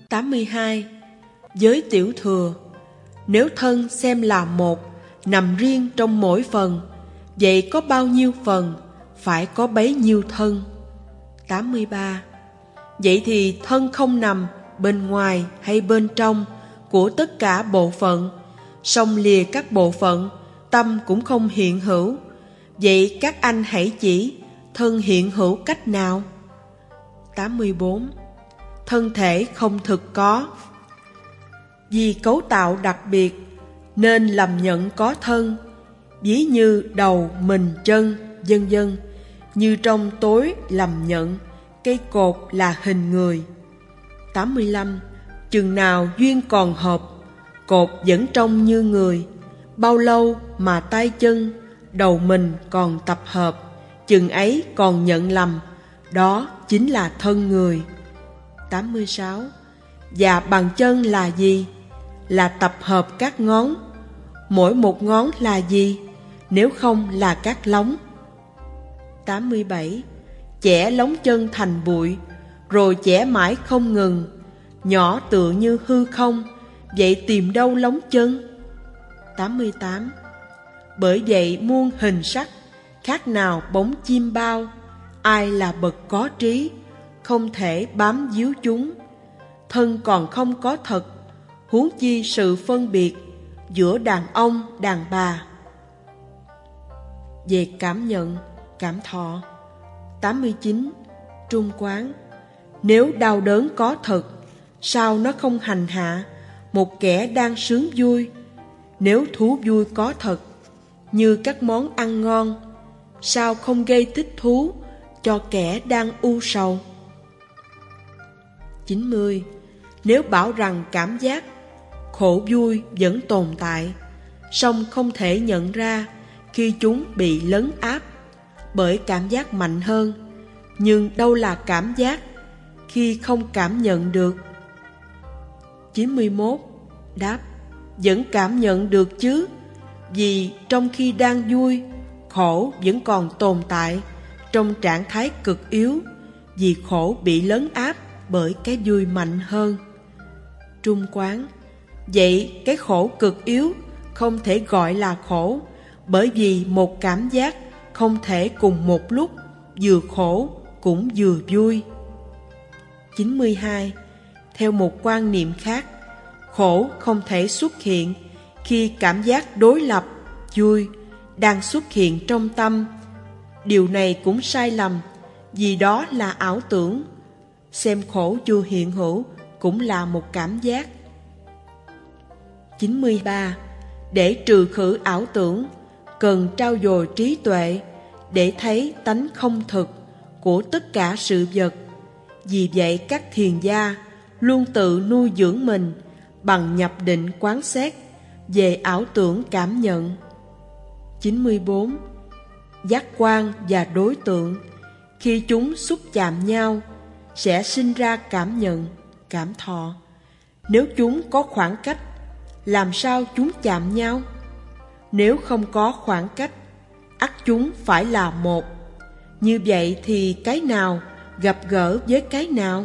82. Giới tiểu thừa. Nếu thân xem là một, nằm riêng trong mỗi phần, vậy có bao nhiêu phần, phải có bấy nhiêu thân. 83. Vậy thì thân không nằm bên ngoài hay bên trong của tất cả bộ phận, song lìa các bộ phận, tâm cũng không hiện hữu. Vậy các anh hãy chỉ thân hiện hữu cách nào? 84. Thân thể không thực có. Vì cấu tạo đặc biệt nên lầm nhận có thân, ví như đầu, mình, chân, vân vân. Như trong tối lầm nhận cây cột là hình người. 85. Chừng nào duyên còn hợp, cột vẫn trông như người. Bao lâu mà tay chân, đầu mình còn tập hợp, chừng ấy còn nhận lầm, đó chính là thân người. 86. Và bàn chân là gì? Là tập hợp các ngón. Mỗi một ngón là gì? Nếu không là các lóng. 87. Chẻ lóng chân thành bụi, rồi chẻ mãi không ngừng, nhỏ tựa như hư không, vậy tìm đâu lóng chân? 88. Bởi vậy muôn hình sắc, khác nào bóng chim bao, ai là bậc có trí, không thể bám víu chúng. Thân còn không có thật, huống chi sự phân biệt giữa đàn ông, đàn bà. Về cảm nhận, cảm thọ. 89. Trung quán. Nếu đau đớn có thật, sao nó không hành hạ một kẻ đang sướng vui? Nếu thú vui có thật, như các món ăn ngon, sao không gây thích thú cho kẻ đang u sầu? 90. Nếu bảo rằng cảm giác khổ vui vẫn tồn tại, song không thể nhận ra khi chúng bị lấn áp bởi cảm giác mạnh hơn, nhưng đâu là cảm giác khi không cảm nhận được? 91. Đáp: vẫn cảm nhận được chứ, vì trong khi đang vui, khổ vẫn còn tồn tại trong trạng thái cực yếu, vì khổ bị lấn áp bởi cái vui mạnh hơn. Trung quán. Vậy cái khổ cực yếu không thể gọi là khổ, bởi vì một cảm giác không thể cùng một lúc vừa khổ cũng vừa vui. 92. Theo một quan niệm khác, khổ không thể xuất hiện khi cảm giác đối lập, vui, đang xuất hiện trong tâm. Điều này cũng sai lầm, vì đó là ảo tưởng. Xem khổ chưa hiện hữu cũng là một cảm giác. 93. Để trừ khử ảo tưởng, cần trau dồi trí tuệ để thấy tánh không thực của tất cả sự vật. Vì vậy các thiền gia luôn tự nuôi dưỡng mình bằng nhập định quán xét về ảo tưởng cảm nhận. 94. Giác quan và đối tượng, khi chúng xúc chạm nhau, sẽ sinh ra cảm nhận, cảm thọ. Nếu chúng có khoảng cách, làm sao chúng chạm nhau? Nếu không có khoảng cách, ắt chúng phải là một. Như vậy thì cái nào gặp gỡ với cái nào?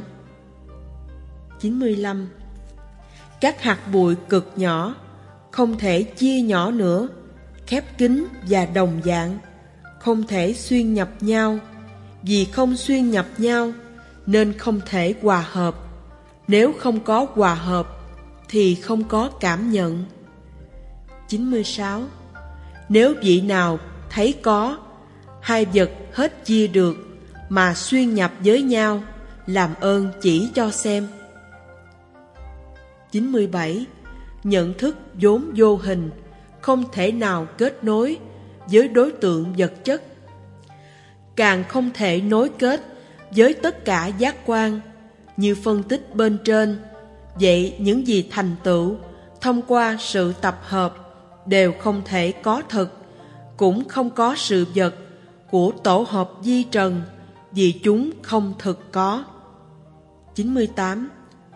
95. Các hạt bụi cực nhỏ, không thể chia nhỏ nữa, khép kín và đồng dạng, không thể xuyên nhập nhau. Vì không xuyên nhập nhau nên không thể hòa hợp. Nếu không có hòa hợp thì không có cảm nhận. 96. Nếu vị nào thấy có hai vật hết chia được mà xuyên nhập với nhau, làm ơn chỉ cho xem. 97. Nhận thức vốn vô hình, không thể nào kết nối với đối tượng vật chất, càng không thể nối kết với tất cả giác quan như phân tích bên trên. Vậy những gì thành tựu thông qua sự tập hợp đều không thể có thực, cũng không có sự vật của tổ hợp di trần, vì chúng không thực có. 98.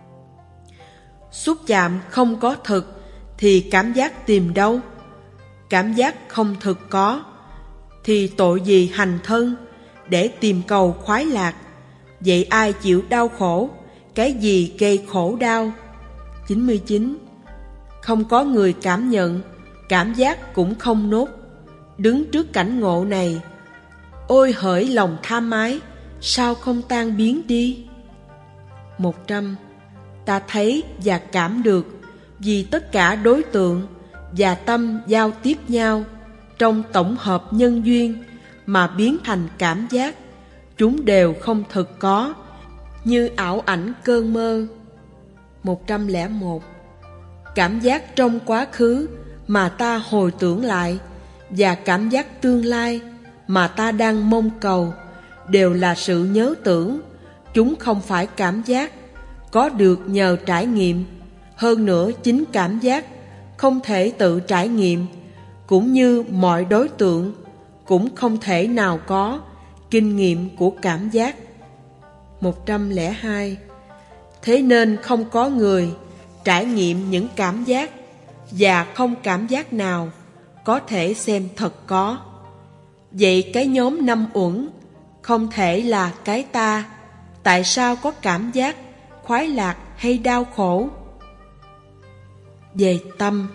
Xúc chạm không có thực thì cảm giác tìm đâu? Cảm giác không thực có thì tội gì hành thân để tìm cầu khoái lạc? Vậy ai chịu đau khổ cái gì gây khổ đau? 99. Không có người cảm nhận, cảm giác cũng không nốt. Đứng trước cảnh ngộ này, ôi hỡi lòng tham ái, sao không tan biến đi? 100. Ta thấy và cảm được, vì tất cả đối tượng và tâm giao tiếp nhau trong tổng hợp nhân duyên mà biến thành cảm giác, chúng đều không thực có, như ảo ảnh cơn mơ. 101. Cảm giác trong quá khứ mà ta hồi tưởng lại và cảm giác tương lai mà ta đang mong cầu đều là sự nhớ tưởng, chúng không phải cảm giác, có được nhờ trải nghiệm. Hơn nữa chính cảm giác không thể tự trải nghiệm, cũng như mọi đối tượng cũng không thể nào có kinh nghiệm của cảm giác. 102. Thế nên không có người trải nghiệm những cảm giác, và không cảm giác nào có thể xem thật có. Vậy cái nhóm 5 uẩn không thể là cái ta. Tại sao có cảm giác khoái lạc hay đau khổ? Về tâm.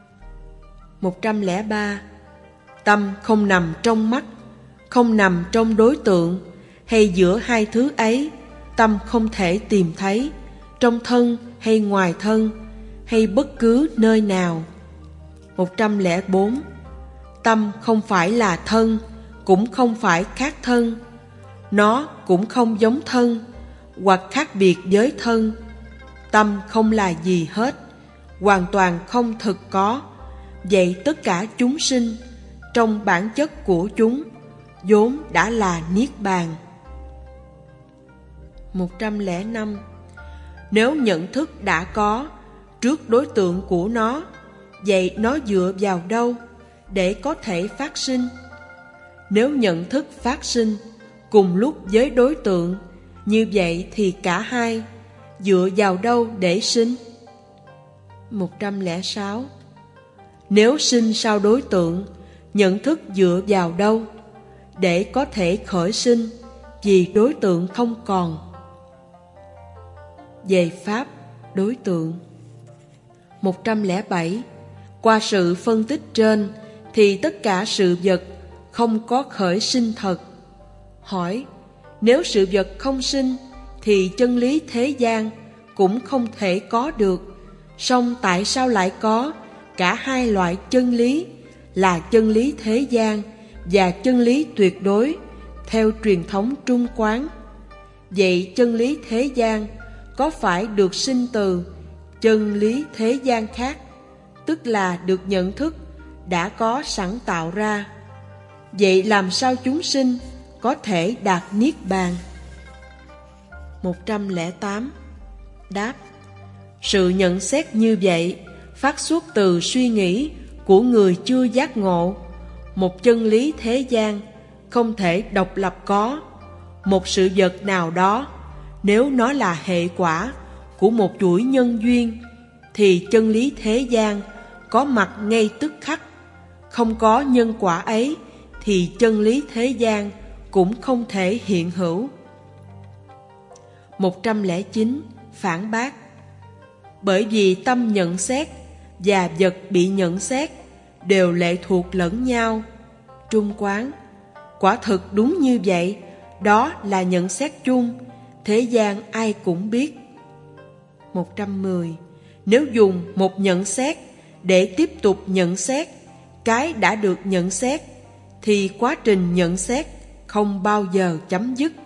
103. Tâm không nằm trong mắt, không nằm trong đối tượng, hay giữa hai thứ ấy. Tâm không thể tìm thấy trong thân hay ngoài thân, hay bất cứ nơi nào. 104. Tâm không phải là thân, cũng không phải khác thân. Nó cũng không giống thân, hoặc khác biệt với thân. Tâm không là gì hết, hoàn toàn không thực có. Vậy tất cả chúng sinh, trong bản chất của chúng, vốn đã là Niết Bàn. 105. Nếu nhận thức đã có trước đối tượng của nó, vậy nó dựa vào đâu để có thể phát sinh? Nếu nhận thức phát sinh cùng lúc với đối tượng, như vậy thì cả hai dựa vào đâu để sinh? 106. Nếu sinh sau đối tượng, nhận thức dựa vào đâu để có thể khởi sinh, vì đối tượng không còn? Về pháp đối tượng. 107. Qua sự phân tích trên thì tất cả sự vật không có khởi sinh thật. Hỏi, nếu sự vật không sinh thì chân lý thế gian cũng không thể có được. Song tại sao lại có cả hai loại chân lý, là chân lý thế gian và chân lý tuyệt đối theo truyền thống Trung Quán? Vậy chân lý thế gian có phải được sinh từ chân lý thế gian khác, tức là được nhận thức đã có sẵn tạo ra? Vậy làm sao chúng sinh có thể đạt Niết Bàn? 108. Đáp: sự nhận xét như vậy phát xuất từ suy nghĩ của người chưa giác ngộ. Một chân lý thế gian không thể độc lập có. Một sự vật nào đó, nếu nó là hệ quả của một chuỗi nhân duyên, thì chân lý thế gian có mặt ngay tức khắc. Không có nhân quả ấy thì chân lý thế gian cũng không thể hiện hữu. 109. Phản bác: bởi vì tâm nhận xét và vật bị nhận xét đều lệ thuộc lẫn nhau. Trung Quán: quả thực đúng như vậy, đó là nhận xét chung, thế gian ai cũng biết. 110. Nếu dùng một nhận xét để tiếp tục nhận xét cái đã được nhận xét, thì quá trình nhận xét không bao giờ chấm dứt.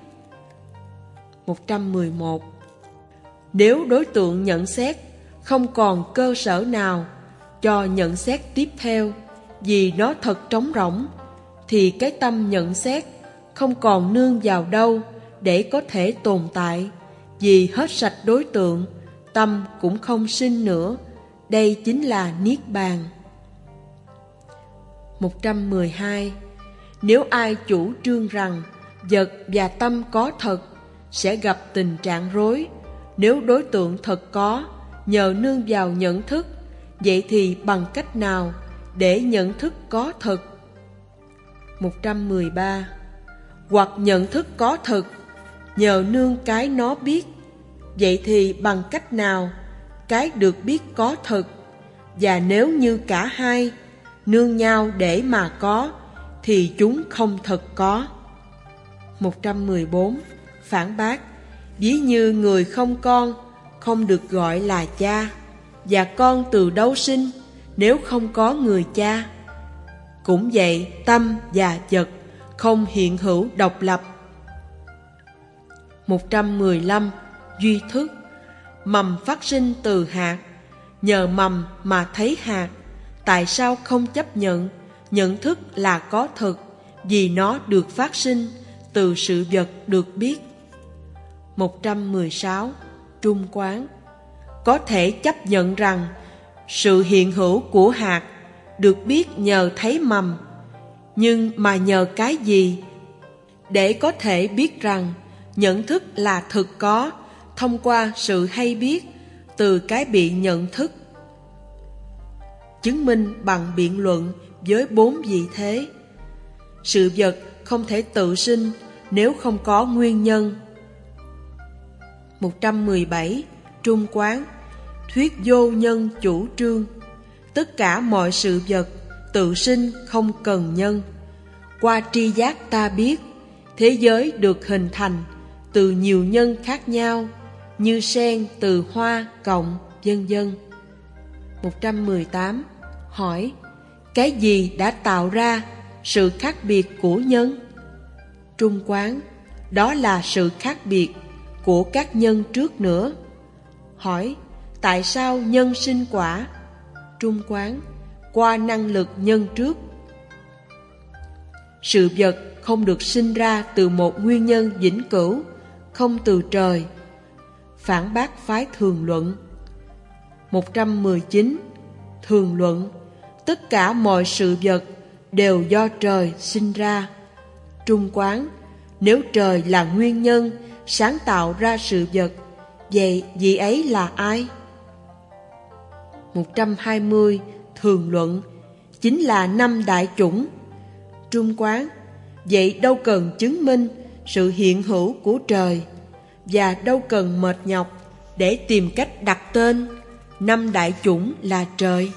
111. Nếu đối tượng nhận xét không còn cơ sở nào cho nhận xét tiếp theo, vì nó thật trống rỗng, thì cái tâm nhận xét không còn nương vào đâu để có thể tồn tại. Vì hết sạch đối tượng, tâm cũng không sinh nữa. Đây chính là Niết Bàn. 112. Nếu ai chủ trương rằng vật và tâm có thật, sẽ gặp tình trạng rối. Nếu đối tượng thật có, nhờ nương vào nhận thức, vậy thì bằng cách nào để nhận thức có thật? 113. Hoặc nhận thức có thật, nhờ nương cái nó biết, Vậy thì bằng cách nào cái được biết có thực? Và nếu như cả hai nương nhau để mà có, thì chúng không thật có. 114. Phản bác: ví như người không con, không được gọi là cha, và con từ đâu sinh nếu không có người cha? Cũng vậy, tâm và vật không hiện hữu độc lập. 115. Duy thức: mầm phát sinh từ hạt, nhờ mầm mà thấy hạt. Tại sao không chấp nhận nhận thức là có thực? Vì nó được phát sinh từ sự vật được biết. 116. Trung quán: có thể chấp nhận rằng sự hiện hữu của hạt được biết nhờ thấy mầm, nhưng mà nhờ cái gì để có thể biết rằng nhận thức là thực có thông qua sự hay biết từ cái bị nhận thức? Chứng minh bằng biện luận với 4 vị thế. Sự vật không thể tự sinh nếu không có nguyên nhân. 117. Trung quán: thuyết vô nhân chủ trương. Tất cả mọi sự vật tự sinh không cần nhân. Qua tri giác ta biết, thế giới được hình thành từ nhiều nhân khác nhau, như sen từ hoa, cộng, vân vân. 118. Hỏi: cái gì đã tạo ra sự khác biệt của nhân? Trung quán: đó là sự khác biệt của các nhân trước nữa. Hỏi: tại sao nhân sinh quả? Trung quán: qua năng lực nhân trước. Sự vật không được sinh ra từ một nguyên nhân vĩnh cửu, không từ trời. Phản bác phái thường luận. 119. Thường luận: tất cả mọi sự vật đều do trời sinh ra. Trung quán: nếu trời là nguyên nhân sáng tạo ra sự vật, vậy vị ấy là ai? 120. Thường luận: chính là 5 đại chủng. Trung quán: vậy đâu cần chứng minh sự hiện hữu của trời, và đâu cần mệt nhọc để tìm cách đặt tên 5 đại chủng là trời.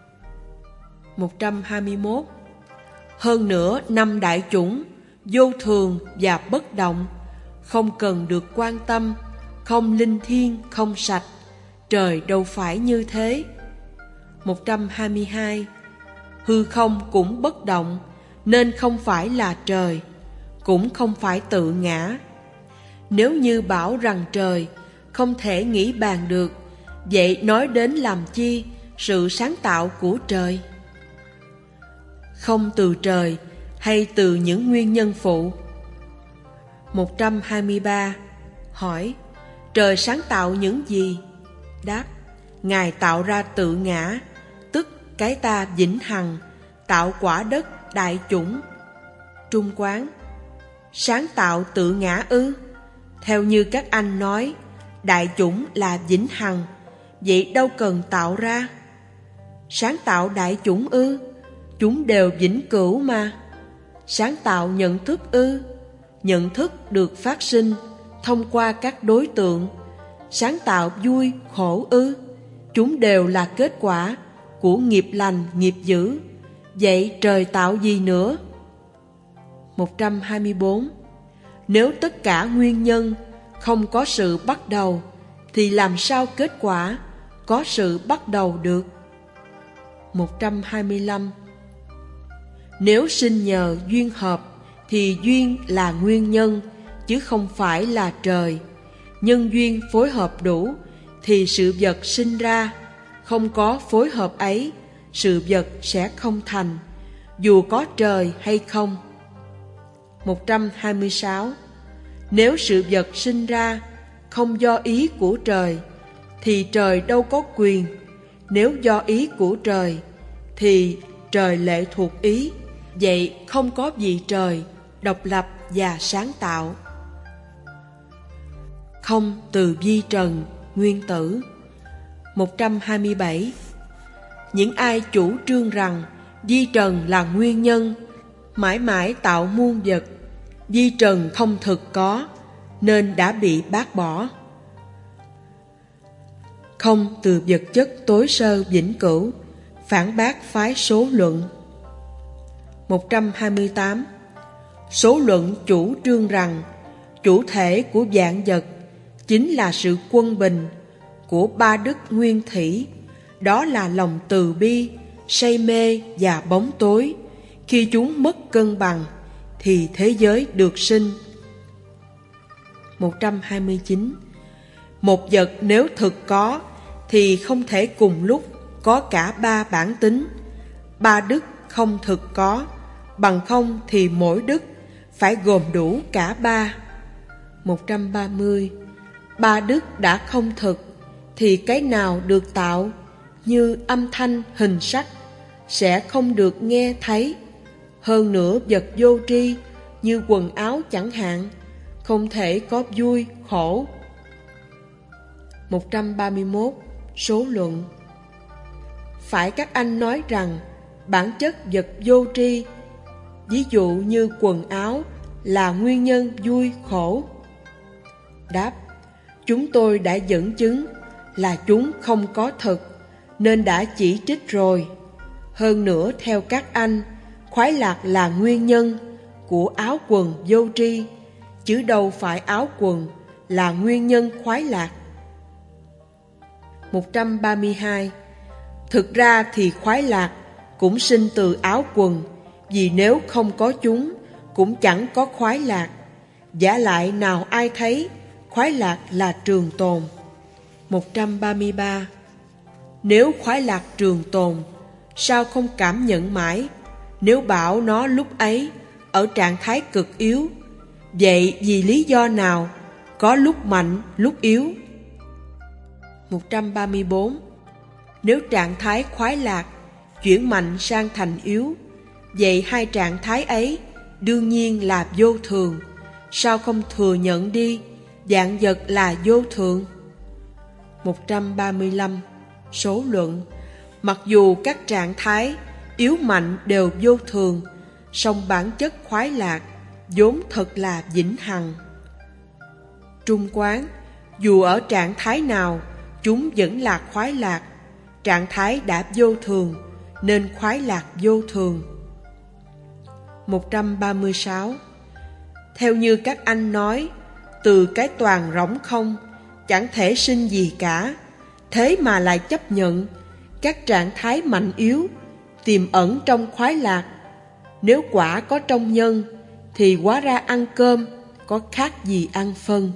121. Hơn nữa 5 đại chủng vô thường và bất động, không cần được quan tâm, không linh thiêng, không sạch. Trời đâu phải như thế. 122. Hư không cũng bất động, nên không phải là trời, cũng không phải tự ngã. Nếu như bảo rằng trời không thể nghĩ bàn được, vậy nói đến làm chi sự sáng tạo của trời? Không từ trời hay từ những nguyên nhân phụ? 123. Hỏi: trời sáng tạo những gì? Đáp: Ngài tạo ra tự ngã, tức cái ta vĩnh hằng, tạo quả đất đại chủng. Trung quán: sáng tạo tự ngã ư? Theo như các anh nói, đại chủng là vĩnh hằng, vậy đâu cần tạo ra. Sáng tạo đại chủng ư? Chúng đều vĩnh cửu mà. Sáng tạo nhận thức ư? Nhận thức được phát sinh thông qua các đối tượng. Sáng tạo vui, khổ ư? Chúng đều là kết quả của nghiệp lành, nghiệp dữ. Vậy trời tạo gì nữa? 124. Nếu tất cả nguyên nhân không có sự bắt đầu, thì làm sao kết quả có sự bắt đầu được? 125. Nếu sinh nhờ duyên hợp, thì duyên là nguyên nhân, chứ không phải là trời. Nhân duyên phối hợp đủ, thì sự vật sinh ra. Không có phối hợp ấy, sự vật sẽ không thành, dù có trời hay không. 126. Nếu sự vật sinh ra không do ý của trời, thì trời đâu có quyền. Nếu do ý của trời, thì trời lệ thuộc ý. Vậy không có vị trời độc lập và sáng tạo. Không từ vi trần, nguyên tử. 127. Những ai chủ trương rằng vi trần là nguyên nhân, mãi mãi tạo muôn vật, vi trần không thực có, nên đã bị bác bỏ. không từ vật chất tối sơ vĩnh cửu, phản bác phái số luận. 128. Số luận chủ trương rằng chủ thể của vạn vật chính là sự quân bình của ba đức nguyên thủy, đó là lòng từ bi, say mê và bóng tối. Khi chúng mất cân bằng thì thế giới được sinh. 129. Một vật nếu thực có thì không thể cùng lúc có cả ba bản tính. Ba đức không thực có, bằng không thì mỗi đức phải gồm đủ cả ba. 130. Ba đức đã không thực thì cái nào được tạo như âm thanh hình sắc sẽ không được nghe thấy. Hơn nữa vật vô tri như quần áo chẳng hạn không thể có vui khổ. 131. Số luận. Phải các anh nói rằng bản chất vật vô tri, ví dụ như quần áo, là nguyên nhân vui khổ? Đáp: chúng tôi đã dẫn chứng là chúng không có thực, nên đã chỉ trích rồi. Hơn nữa theo các anh, khoái lạc là nguyên nhân của áo quần vô tri, chứ đâu phải áo quần là nguyên nhân khoái lạc. 132. Thực ra thì khoái lạc cũng sinh từ áo quần, vì nếu không có chúng cũng chẳng có khoái lạc. Vả lại nào ai thấy khoái lạc là trường tồn. 133. Nếu khoái lạc trường tồn, sao không cảm nhận mãi? Nếu bảo nó lúc ấy ở trạng thái cực yếu, vậy vì lý do nào có lúc mạnh lúc yếu? 134. Nếu trạng thái khoái lạc chuyển mạnh sang thành yếu, vậy hai trạng thái ấy đương nhiên là vô thường. Sao không thừa nhận đi vạn vật là vô thường? 135. Số luận. Mặc dù các trạng thái yếu mạnh đều vô thường, song bản chất khoái lạc vốn thật là vĩnh hằng. Trung quán. Dù ở trạng thái nào chúng vẫn là khoái lạc. Trạng thái đã vô thường nên khoái lạc vô thường. 136. Theo như các anh nói, từ cái toàn rỗng không chẳng thể sinh gì cả, thế mà lại chấp nhận các trạng thái mạnh yếu tiềm ẩn trong khoái lạc. Nếu quả có trong nhân thì hóa ra ăn cơm có khác gì ăn phân.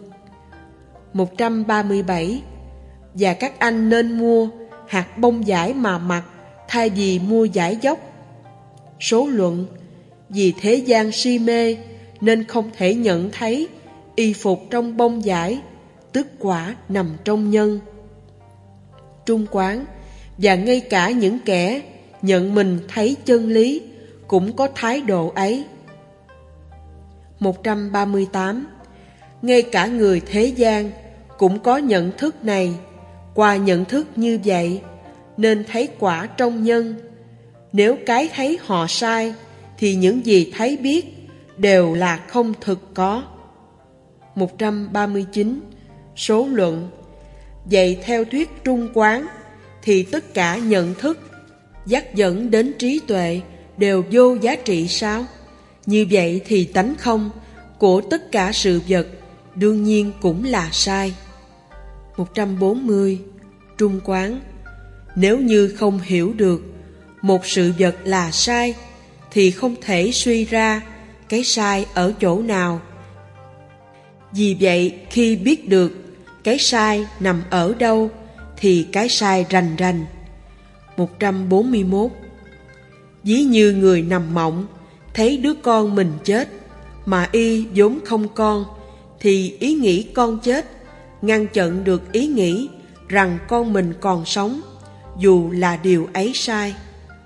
137. Và các anh nên mua hạt bông vải mà mặc thay vì mua vải dốc. Số luận. Vì thế gian si mê nên không thể nhận thấy y phục trong bông vải, tức quả nằm trong nhân. Trung quán. Và ngay cả những kẻ nhận mình thấy chân lý cũng có thái độ ấy. 138. Ngay cả người thế gian cũng có nhận thức này. Qua nhận thức như vậy nên thấy quả trong nhân. Nếu cái thấy họ sai thì những gì thấy biết đều là không thực có. 139. Số luận. Vậy theo thuyết trung quán thì tất cả nhận thức dắt dẫn đến trí tuệ đều vô giá trị sao? Như vậy thì tánh không của tất cả sự vật đương nhiên cũng là sai. 140. Trung quán. Nếu như không hiểu được một sự vật là sai thì không thể suy ra cái sai ở chỗ nào. Vì vậy khi biết được cái sai nằm ở đâu thì cái sai rành rành. 141. Ví như người nằm mộng thấy đứa con mình chết mà y vốn không con, thì ý nghĩ con chết ngăn chặn được ý nghĩ rằng con mình còn sống, dù là điều ấy sai.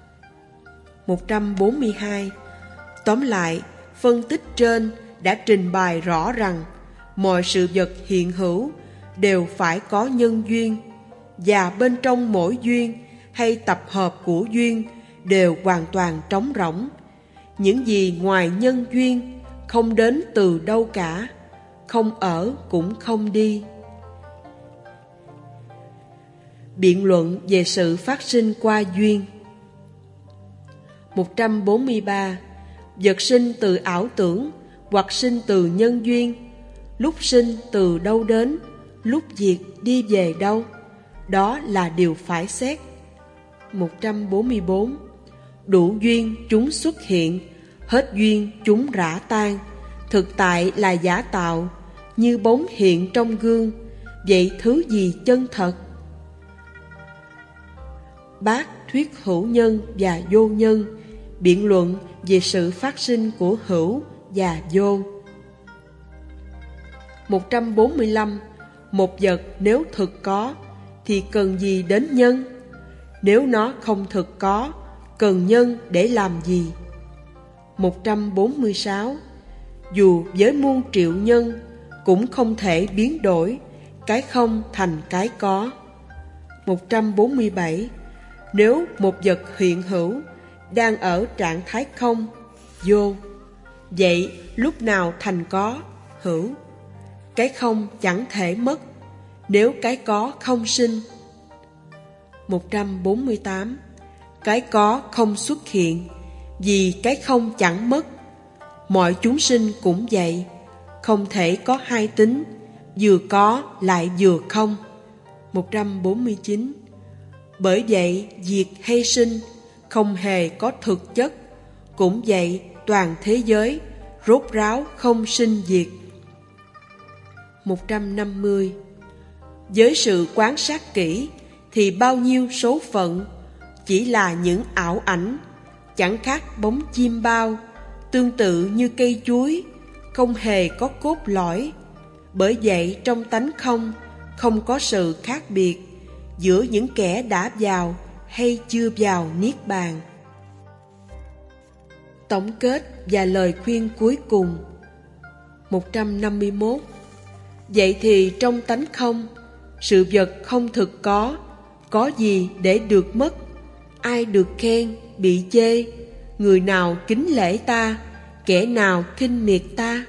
142. Tóm lại, phân tích trên đã trình bày rõ rằng mọi sự vật hiện hữu đều phải có nhân duyên, và bên trong mỗi duyên hay tập hợp của duyên đều hoàn toàn trống rỗng. Những gì ngoài nhân duyên không đến từ đâu cả, không ở cũng không đi. Biện luận về sự phát sinh qua duyên. 143. Vật sinh từ ảo tưởng hoặc sinh từ nhân duyên, lúc sinh từ đâu đến, lúc diệt đi về đâu, đó là điều phải xét. 144. Đủ duyên chúng xuất hiện, hết duyên chúng rã tan, thực tại là giả tạo, như bóng hiện trong gương, vậy thứ gì chân thật? Bác thuyết hữu nhân và vô nhân, biện luận về sự phát sinh của hữu và vô. 145. Một vật nếu thực có thì cần gì đến nhân? Nếu nó không thực có, cần nhân để làm gì? 146. Dù với muôn triệu nhân cũng không thể biến đổi cái không thành cái có. 147. Nếu một vật hiện hữu đang ở trạng thái không, vô, vậy lúc nào thành có, hữu? Cái không chẳng thể mất nếu cái có không sinh. 148. Cái có không xuất hiện vì cái không chẳng mất. Mọi chúng sinh cũng vậy, không thể có hai tính, vừa có lại vừa không. 149. Bởi vậy diệt hay sinh không hề có thực chất, cũng vậy toàn thế giới rốt ráo không sinh diệt. 150. Với sự quan sát kỹ thì bao nhiêu số phận chỉ là những ảo ảnh, chẳng khác bóng chim bao, tương tự như cây chuối, không hề có cốt lõi. Bởi vậy trong tánh không có sự khác biệt giữa những kẻ đã vào hay chưa vào Niết Bàn. Tổng kết và lời khuyên cuối cùng. 151. Vậy thì trong tánh không, sự vật không thực có gì để được mất? Ai được khen, bị chê? Người nào kính lễ ta, kẻ nào khinh miệt ta?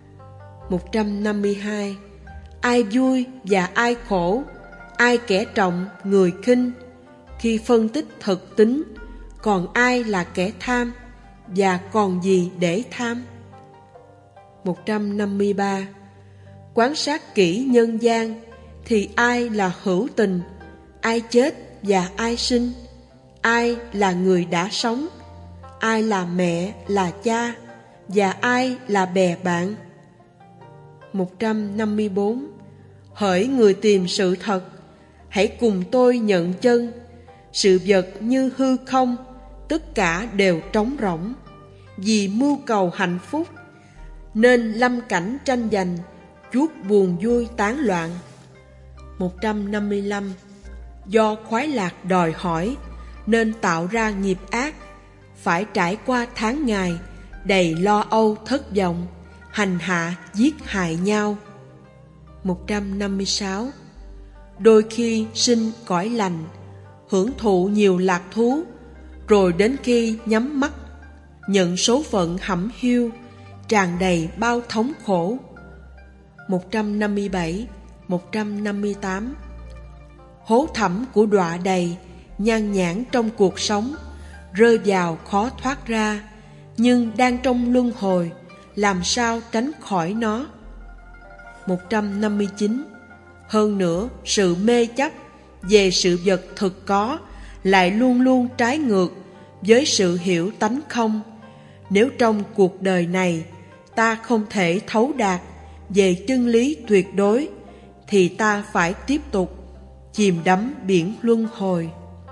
152. Ai vui và ai khổ, ai kẻ trọng, người khinh? Khi phân tích thực tính, còn ai là kẻ tham, và còn gì để tham? 153. Quan sát kỹ nhân gian, thì ai là hữu tình, ai chết và ai sinh? Ai là người đã sống, ai là mẹ, là cha, và ai là bè bạn? 154. Hỡi người tìm sự thật, hãy cùng tôi nhận chân, sự vật như hư không, tất cả đều trống rỗng. Vì mưu cầu hạnh phúc, nên lâm cảnh tranh giành, chuốc buồn vui tán loạn. 155. Do khoái lạc đòi hỏi, nên tạo ra nghiệp ác, phải trải qua tháng ngày đầy lo âu thất vọng, hành hạ giết hại nhau. 156. Đôi khi sinh cõi lành, hưởng thụ nhiều lạc thú, rồi đến khi nhắm mắt, nhận số phận hẩm hiu, tràn đầy bao thống khổ. 157, 158. Hố thẳm của đọa đầy, nhan nhản trong cuộc sống, rơi vào khó thoát ra, nhưng đang trong luân hồi, làm sao tránh khỏi nó? 159. Hơn nữa, sự mê chấp về sự vật thực có lại luôn luôn trái ngược với sự hiểu tánh không. Nếu trong cuộc đời này ta không thể thấu đạt về chân lý tuyệt đối, thì ta phải tiếp tục chìm đắm biển luân hồi.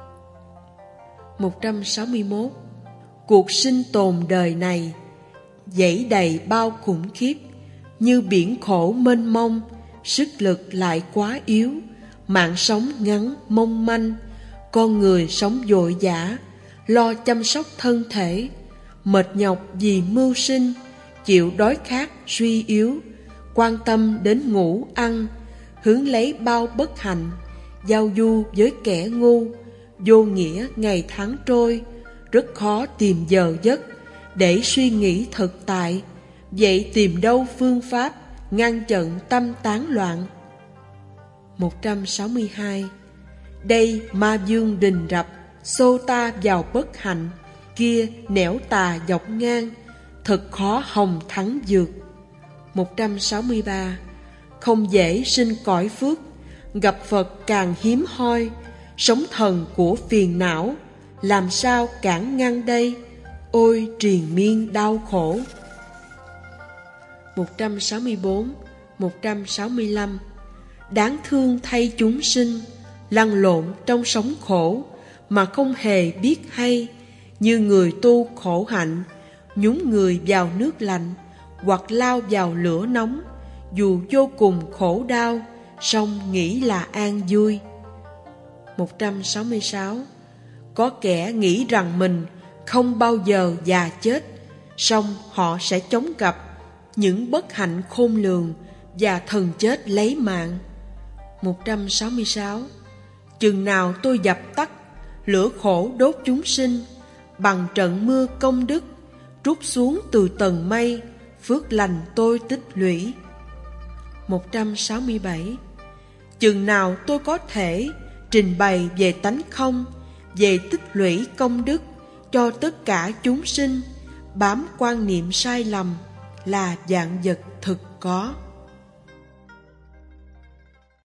161. Cuộc sinh tồn đời này dẫy đầy bao khủng khiếp, như biển khổ mênh mông, sức lực lại quá yếu, mạng sống ngắn mong manh, con người sống vội vã, lo chăm sóc thân thể, mệt nhọc vì mưu sinh, chịu đói khát suy yếu, quan tâm đến ngủ ăn, hướng lấy bao bất hạnh, giao du với kẻ ngu, vô nghĩa ngày tháng trôi, rất khó tìm giờ giấc để suy nghĩ thực tại. Vậy tìm đâu phương pháp ngăn chặn tâm tán loạn? 162. Đây ma dương đình rập, xô ta vào bất hạnh, kia nẻo tà dọc ngang, thật khó hồng thắng dược. 163. Không dễ sinh cõi phước, gặp Phật càng hiếm hoi, sống thần của phiền não, làm sao cản ngăn đây, ôi triền miên đau khổ. 164, 165. Đáng thương thay chúng sinh, lăn lộn trong sống khổ, mà không hề biết hay, như người tu khổ hạnh, nhúng người vào nước lạnh, hoặc lao vào lửa nóng, dù vô cùng khổ đau, song nghĩ là an vui. 166. Có kẻ nghĩ rằng mình không bao giờ già chết, song họ sẽ chống gặp những bất hạnh khôn lường và thần chết lấy mạng. 166. Chừng nào tôi dập tắt lửa khổ đốt chúng sinh, bằng trận mưa công đức trút xuống từ tầng mây, phước lành tôi tích lũy. 167. Chừng nào tôi có thể trình bày về tánh không, về tích lũy công đức cho tất cả chúng sinh, bám quan niệm sai lầm là vạn vật thực có.